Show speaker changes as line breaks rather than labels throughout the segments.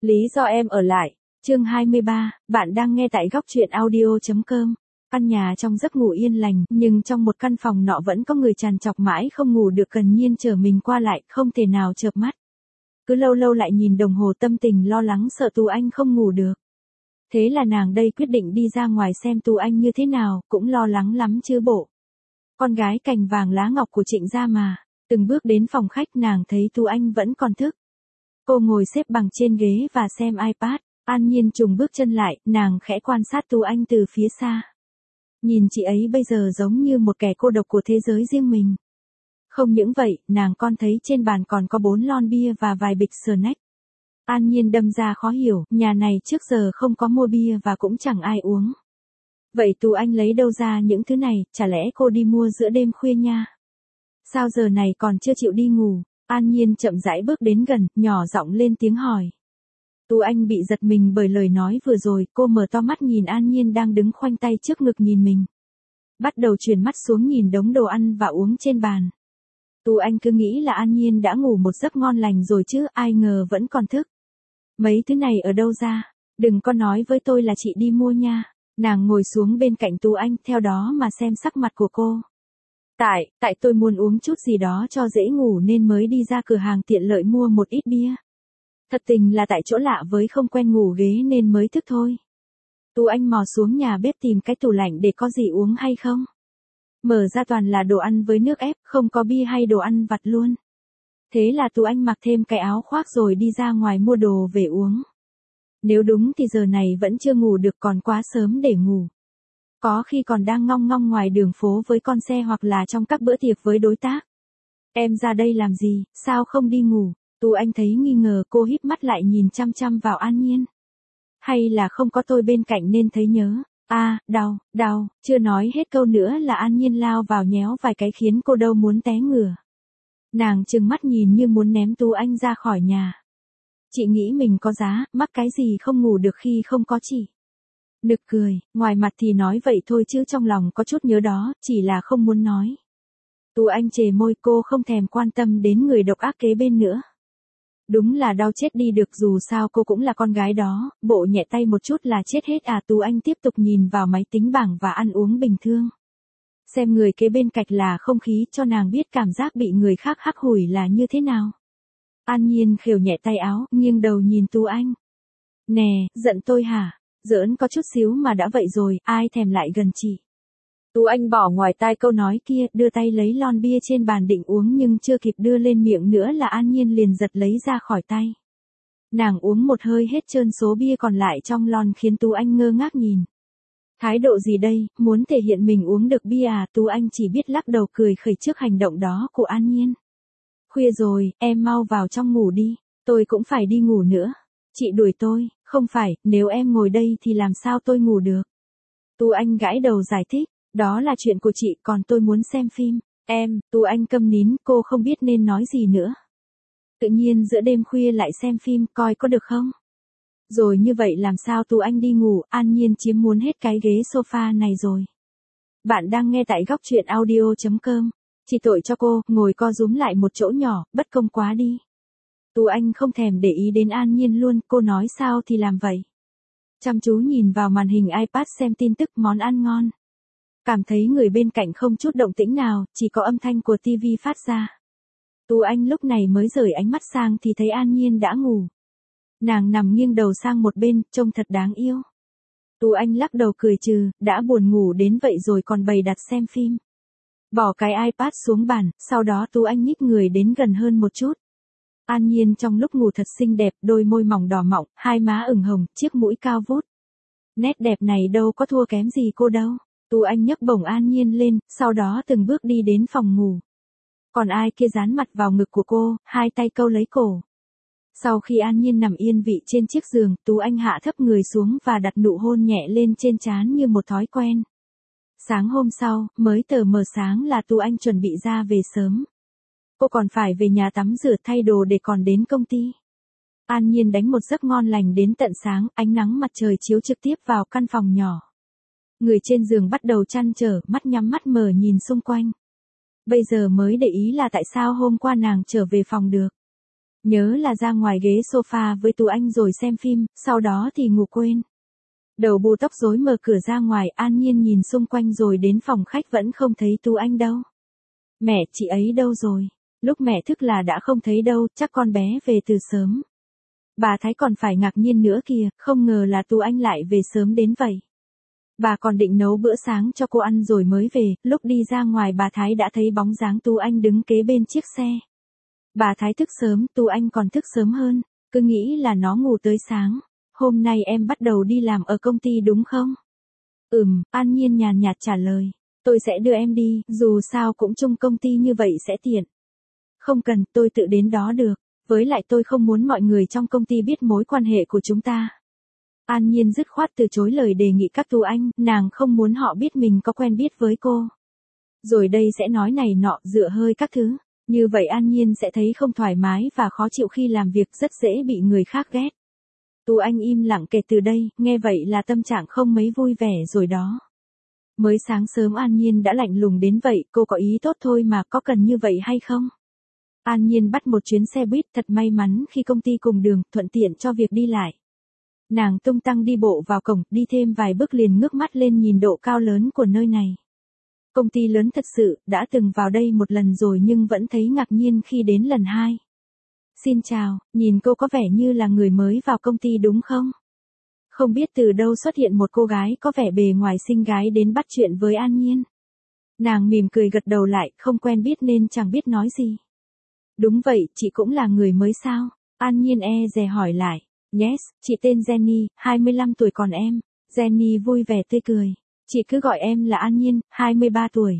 Lý do em ở lại. Chương 23, bạn đang nghe tại góc truyện audio.com. Căn nhà trong giấc ngủ yên lành, nhưng trong một căn phòng nọ vẫn có người trằn trọc mãi không ngủ được, Cần Nhiên trở mình qua lại, không thể nào chợp mắt. Cứ lâu lâu lại nhìn đồng hồ, tâm tình lo lắng sợ Tú Anh không ngủ được. Thế là nàng đây quyết định đi ra ngoài xem Tú Anh như thế nào, cũng lo lắng lắm chứ bộ. Con gái cành vàng lá ngọc của Trịnh gia mà. Từng bước đến phòng khách, nàng thấy Tú Anh vẫn còn thức. Cô ngồi xếp bằng trên ghế và xem iPad. An Nhiên trùng bước chân lại, nàng khẽ quan sát Tú Anh từ phía xa. Nhìn chị ấy bây giờ giống như một kẻ cô độc của thế giới riêng mình. Không những vậy, nàng còn thấy trên bàn còn có 4 lon bia và vài bịch snack. An Nhiên đâm ra khó hiểu, nhà này trước giờ không có mua bia và cũng chẳng ai uống. Vậy Tú Anh lấy đâu ra những thứ này, chả lẽ cô đi mua giữa đêm khuya nha? Sao giờ này còn chưa chịu đi ngủ? An Nhiên chậm rãi bước đến gần, nhỏ giọng lên tiếng hỏi. Tú Anh bị giật mình bởi lời nói vừa rồi, cô mở to mắt nhìn An Nhiên đang đứng khoanh tay trước ngực nhìn mình. Bắt đầu chuyển mắt xuống nhìn đống đồ ăn và uống trên bàn. Tú Anh cứ nghĩ là An Nhiên đã ngủ một giấc ngon lành rồi chứ, ai ngờ vẫn còn thức. Mấy thứ này ở đâu ra? Đừng có nói với tôi là chị đi mua nha. Nàng ngồi xuống bên cạnh Tú Anh, theo đó mà xem sắc mặt của cô. Tại tôi muốn uống chút gì đó cho dễ ngủ nên mới đi ra cửa hàng tiện lợi mua một ít bia. Thật tình là tại chỗ lạ với không quen ngủ ghế nên mới thức thôi. Tú Anh mò xuống nhà bếp tìm cái tủ lạnh để có gì uống hay không. Mở ra toàn là đồ ăn với nước ép, không có bia hay đồ ăn vặt luôn. Thế là Tú Anh mặc thêm cái áo khoác rồi đi ra ngoài mua đồ về uống. Nếu đúng thì giờ này vẫn chưa ngủ được, còn quá sớm để ngủ. Có khi còn đang ngong ngong ngoài đường phố với con xe hoặc là trong các bữa tiệc với đối tác. Em ra đây làm gì, sao không đi ngủ? Tú Anh thấy nghi ngờ, cô híp mắt lại nhìn chăm chăm vào An Nhiên. Hay là không có tôi bên cạnh nên thấy nhớ? Đau, chưa nói hết câu nữa là An Nhiên lao vào nhéo vài cái khiến cô đâu muốn té ngửa. Nàng trừng mắt nhìn như muốn ném Tú Anh ra khỏi nhà. Chị nghĩ mình có giá, mắc cái gì không ngủ được khi không có chị. Nực cười, ngoài mặt thì nói vậy thôi chứ trong lòng có chút nhớ đó, chỉ là không muốn nói. Tú Anh chề môi, cô không thèm quan tâm đến người độc ác kế bên nữa. Đúng là đau chết đi được, dù sao cô cũng là con gái đó, bộ nhẹ tay một chút là chết hết à. Tú Anh tiếp tục nhìn vào máy tính bảng và ăn uống bình thường. Xem người kế bên cạnh là không khí cho nàng biết cảm giác bị người khác hắt hủi là như thế nào. An Nhiên khều nhẹ tay áo, nghiêng đầu nhìn Tú Anh. Nè, giận tôi hả? Giỡn có chút xíu mà đã vậy rồi, ai thèm lại gần chị. Tú Anh bỏ ngoài tai câu nói kia, đưa tay lấy lon bia trên bàn định uống nhưng chưa kịp đưa lên miệng nữa là An Nhiên liền giật lấy ra khỏi tay. Nàng uống một hơi hết trơn số bia còn lại trong lon khiến Tú Anh ngơ ngác nhìn. Thái độ gì đây, muốn thể hiện mình uống được bia à? Tú Anh chỉ biết lắc đầu cười khẩy trước hành động đó của An Nhiên. Khuya rồi, em mau vào trong ngủ đi, tôi cũng phải đi ngủ nữa. Chị đuổi tôi, không phải, nếu em ngồi đây thì làm sao tôi ngủ được. Tú Anh gãi đầu giải thích, đó là chuyện của chị, còn tôi muốn xem phim. Tú Anh câm nín, cô không biết nên nói gì nữa. Tự nhiên giữa đêm khuya lại xem phim, coi có được không? Rồi như vậy làm sao Tú Anh đi ngủ, An Nhiên chiếm muốn hết cái ghế sofa này rồi. Bạn đang nghe tại góc truyện audio.com. Chỉ tội cho cô, ngồi co rúm lại một chỗ nhỏ, bất công quá đi. Tú Anh không thèm để ý đến An Nhiên luôn, cô nói sao thì làm vậy. Chăm chú nhìn vào màn hình iPad xem tin tức món ăn ngon. Cảm thấy người bên cạnh không chút động tĩnh nào, chỉ có âm thanh của TV phát ra. Tú Anh lúc này mới rời ánh mắt sang thì thấy An Nhiên đã ngủ. Nàng nằm nghiêng đầu sang một bên, trông thật đáng yêu. Tú Anh lắc đầu cười trừ, đã buồn ngủ đến vậy rồi còn bày đặt xem phim. Bỏ cái iPad xuống bàn, sau đó Tú Anh nhích người đến gần hơn một chút. An Nhiên trong lúc ngủ thật xinh đẹp, đôi môi mỏng đỏ mọng, hai má ửng hồng, chiếc mũi cao vút. Nét đẹp này đâu có thua kém gì cô đâu. Tú Anh nhấc bổng An Nhiên lên, sau đó từng bước đi đến phòng ngủ. Còn ai kia dán mặt vào ngực của cô, hai tay câu lấy cổ. Sau khi An Nhiên nằm yên vị trên chiếc giường, Tú Anh hạ thấp người xuống và đặt nụ hôn nhẹ lên trên trán như một thói quen. Sáng hôm sau, mới tờ mờ sáng là Tú Anh chuẩn bị ra về sớm. Cô còn phải về nhà tắm rửa thay đồ để còn đến công ty. An Nhiên đánh một giấc ngon lành đến tận sáng, ánh nắng mặt trời chiếu trực tiếp vào căn phòng nhỏ. Người trên giường bắt đầu trăn trở, mắt nhắm mắt mở nhìn xung quanh. Bây giờ mới để ý là tại sao hôm qua nàng trở về phòng được. Nhớ là ra ngoài ghế sofa với Tú Anh rồi xem phim, sau đó thì ngủ quên. Đầu bù tóc rối mở cửa ra ngoài, An Nhiên nhìn xung quanh rồi đến phòng khách vẫn không thấy Tú Anh đâu. Mẹ, chị ấy đâu rồi? Lúc mẹ thức là đã không thấy đâu, chắc con bé về từ sớm. Bà Thái còn phải ngạc nhiên nữa kìa, không ngờ là Tú Anh lại về sớm đến vậy. Bà còn định nấu bữa sáng cho cô ăn rồi mới về, lúc đi ra ngoài bà Thái đã thấy bóng dáng Tú Anh đứng kế bên chiếc xe. Bà Thái thức sớm, Tú Anh còn thức sớm hơn, cứ nghĩ là nó ngủ tới sáng. Hôm nay em bắt đầu đi làm ở công ty đúng không? An Nhiên nhàn nhạt trả lời. Tôi sẽ đưa em đi, dù sao cũng chung công ty như vậy sẽ tiện. Không cần, tôi tự đến đó được. Với lại tôi không muốn mọi người trong công ty biết mối quan hệ của chúng ta. An Nhiên dứt khoát từ chối lời đề nghị các Tú Anh, nàng không muốn họ biết mình có quen biết với cô. Rồi đây sẽ nói này nọ, dựa hơi các thứ. Như vậy An Nhiên sẽ thấy không thoải mái và khó chịu khi làm việc, rất dễ bị người khác ghét. Tú Anh im lặng kể từ đây, nghe vậy là tâm trạng không mấy vui vẻ rồi đó. Mới sáng sớm An Nhiên đã lạnh lùng đến vậy, cô có ý tốt thôi mà, có cần như vậy hay không? An Nhiên bắt một chuyến xe buýt, thật may mắn khi công ty cùng đường, thuận tiện cho việc đi lại. Nàng tung tăng đi bộ vào cổng, đi thêm vài bước liền ngước mắt lên nhìn độ cao lớn của nơi này. Công ty lớn thật sự, đã từng vào đây một lần rồi nhưng vẫn thấy ngạc nhiên khi đến lần hai. Xin chào, nhìn cô có vẻ như là người mới vào công ty đúng không? Không biết từ đâu xuất hiện một cô gái có vẻ bề ngoài xinh gái đến bắt chuyện với An Nhiên. Nàng mỉm cười gật đầu lại, không quen biết nên chẳng biết nói gì. Đúng vậy, chị cũng là người mới sao? An Nhiên dè hỏi lại. Yes, chị tên Jenny, 25 tuổi còn em. Jenny vui vẻ tươi cười. Chị cứ gọi em là An Nhiên, 23 tuổi.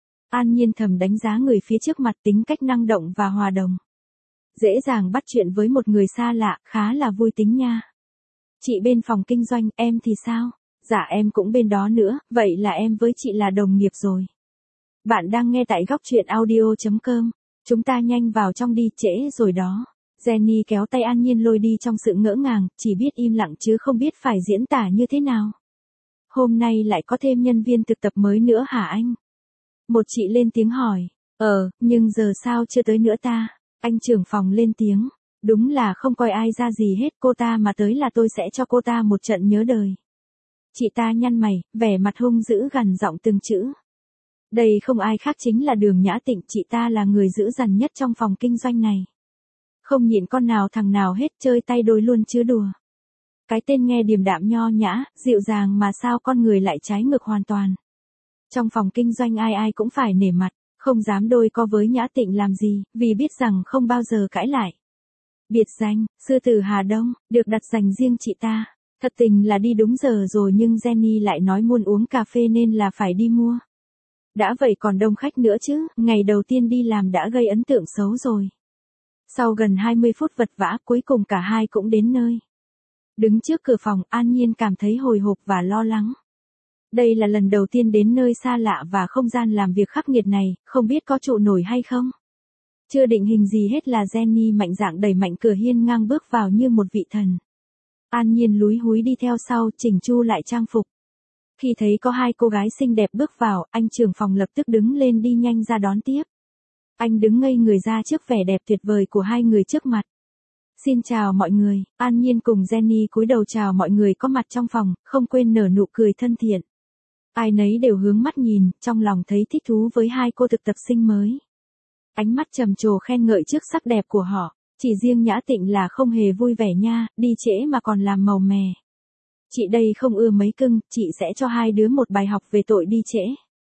An Nhiên thầm đánh giá người phía trước mặt, tính cách năng động và hòa đồng. Dễ dàng bắt chuyện với một người xa lạ, khá là vui tính nha. Chị bên phòng kinh doanh, em thì sao? Dạ em cũng bên đó nữa, vậy là em với chị là đồng nghiệp rồi. Bạn đang nghe tại góc truyện audio.com. Chúng ta nhanh vào trong đi, trễ rồi đó. Jenny kéo tay An Nhiên lôi đi trong sự ngỡ ngàng, chỉ biết im lặng chứ không biết phải diễn tả như thế nào. Hôm nay lại có thêm nhân viên thực tập mới nữa hả anh? Một chị lên tiếng hỏi. Nhưng giờ sao chưa tới nữa ta? Anh trưởng phòng lên tiếng. Đúng là không coi ai ra gì hết, cô ta mà tới là tôi sẽ cho cô ta một trận nhớ đời. Chị ta nhăn mày, vẻ mặt hung dữ gằn giọng từng chữ. Đây không ai khác chính là Đường Nhã Tịnh, chị ta là người dữ dằn nhất trong phòng kinh doanh này. Không nhịn con nào thằng nào hết, chơi tay đôi luôn chứ đùa. Cái tên nghe điềm đạm nho nhã, dịu dàng mà sao con người lại trái ngược hoàn toàn. Trong phòng kinh doanh ai ai cũng phải nể mặt, không dám đôi co với Nhã Tịnh làm gì, vì biết rằng không bao giờ cãi lại. Biệt danh, sư tử Hà Đông, được đặt dành riêng chị ta. Thật tình là đi đúng giờ rồi nhưng Jenny lại nói muốn uống cà phê nên là phải đi mua. Đã vậy còn đông khách nữa chứ, ngày đầu tiên đi làm đã gây ấn tượng xấu rồi. Sau gần 20 phút vật vã, cuối cùng cả hai cũng đến nơi. Đứng trước cửa phòng, An Nhiên cảm thấy hồi hộp và lo lắng. Đây là lần đầu tiên đến nơi xa lạ và không gian làm việc khắc nghiệt này, không biết có trụ nổi hay không. Chưa định hình gì hết là Jenny mạnh dạn đẩy mạnh cửa hiên ngang bước vào như một vị thần. An Nhiên lúi húi đi theo sau, chỉnh chu lại trang phục. Khi thấy có hai cô gái xinh đẹp bước vào, anh trưởng phòng lập tức đứng lên đi nhanh ra đón tiếp. Anh đứng ngây người ra trước vẻ đẹp tuyệt vời của hai người trước mặt. Xin chào mọi người, An Nhiên cùng Jenny cúi đầu chào mọi người có mặt trong phòng, không quên nở nụ cười thân thiện. Ai nấy đều hướng mắt nhìn, trong lòng thấy thích thú với hai cô thực tập sinh mới. Ánh mắt trầm trồ khen ngợi trước sắc đẹp của họ, chỉ riêng Nhã Tịnh là không hề vui vẻ nha, đi trễ mà còn làm màu mè. Chị đây không ưa mấy cưng, chị sẽ cho hai đứa một bài học về tội đi trễ.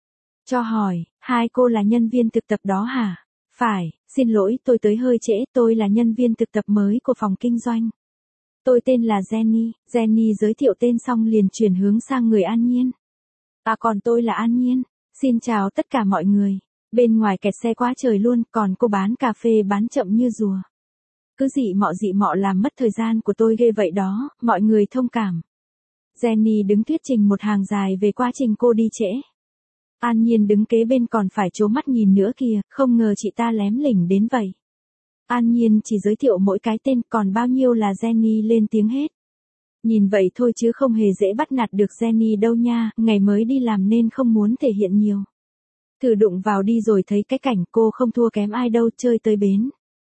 Cho hỏi, hai cô là nhân viên thực tập đó hả? Phải, xin lỗi tôi tới hơi trễ, tôi là nhân viên thực tập mới của phòng kinh doanh. Tôi tên là Jenny, Jenny giới thiệu tên xong liền chuyển hướng sang người An Nhiên. À còn tôi là An Nhiên, xin chào tất cả mọi người. Bên ngoài kẹt xe quá trời luôn, còn cô bán cà phê bán chậm như rùa. Cứ dị mọ làm mất thời gian của tôi ghê vậy đó, mọi người thông cảm. Jenny đứng thuyết trình một hàng dài về quá trình cô đi trễ. An Nhiên đứng kế bên còn phải trố mắt nhìn nữa kìa, không ngờ chị ta lém lỉnh đến vậy. An Nhiên chỉ giới thiệu mỗi cái tên, còn bao nhiêu là Jenny lên tiếng hết. Nhìn vậy thôi chứ không hề dễ bắt nạt được Jenny đâu nha, ngày mới đi làm nên không muốn thể hiện nhiều. Thử đụng vào đi rồi thấy cái cảnh cô không thua kém ai đâu, chơi tới bến.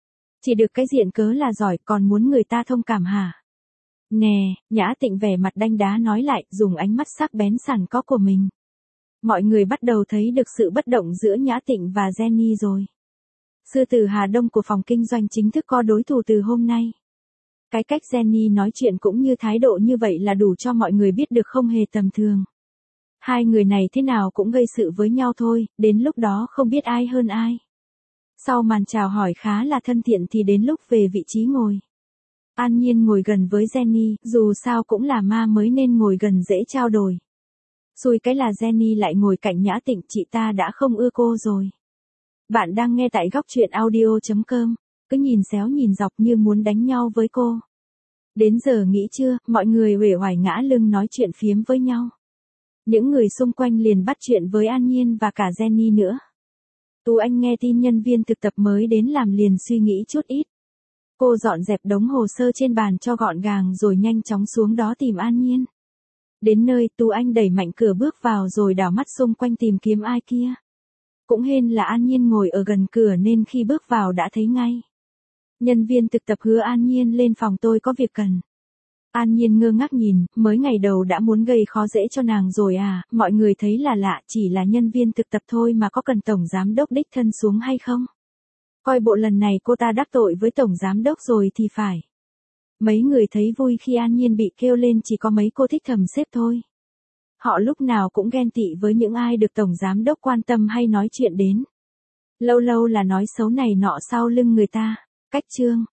Chỉ được cái diện cớ là giỏi còn muốn người ta thông cảm hả? Nè, Nhã Tịnh vẻ mặt đanh đá nói lại, dùng ánh mắt sắc bén sẵn có của mình. Mọi người bắt đầu thấy được sự bất động giữa Nhã Tịnh và Jenny rồi. Sư tử Hà Đông của phòng kinh doanh chính thức có đối thủ từ hôm nay. Cái cách Jenny nói chuyện cũng như thái độ như vậy là đủ cho mọi người biết được không hề tầm thường. Hai người này thế nào cũng gây sự với nhau thôi, đến lúc đó không biết ai hơn ai. Sau màn chào hỏi khá là thân thiện thì đến lúc về vị trí ngồi. An Nhiên ngồi gần với Jenny, dù sao cũng là ma mới nên ngồi gần dễ trao đổi. Xui cái là Jenny lại ngồi cạnh Nhã Tịnh, chị ta đã không ưa cô rồi. Bạn đang nghe tại góc truyện audio.com, cứ nhìn xéo nhìn dọc như muốn đánh nhau với cô. Đến giờ nghỉ trưa, mọi người uể oải ngã lưng nói chuyện phiếm với nhau. Những người xung quanh liền bắt chuyện với An Nhiên và cả Jenny nữa. Tú Anh nghe tin nhân viên thực tập mới đến làm liền suy nghĩ chút ít. Cô dọn dẹp đống hồ sơ trên bàn cho gọn gàng rồi nhanh chóng xuống đó tìm An Nhiên. Đến nơi, Tú Anh đẩy mạnh cửa bước vào rồi đảo mắt xung quanh tìm kiếm ai kia. Cũng hên là An Nhiên ngồi ở gần cửa nên khi bước vào đã thấy ngay. Nhân viên thực tập hứa An Nhiên lên phòng tôi có việc cần. An Nhiên ngơ ngác nhìn, mới ngày đầu đã muốn gây khó dễ cho nàng rồi à, mọi người thấy là lạ, chỉ là nhân viên thực tập thôi mà có cần tổng giám đốc đích thân xuống hay không? Coi bộ lần này cô ta đắc tội với tổng giám đốc rồi thì phải. Mấy người thấy vui khi An Nhiên bị kêu lên, chỉ có mấy cô thích thầm xếp thôi. Họ lúc nào cũng ghen tị với những ai được tổng giám đốc quan tâm hay nói chuyện đến. Lâu lâu là nói xấu này nọ sau lưng người ta. Cách chương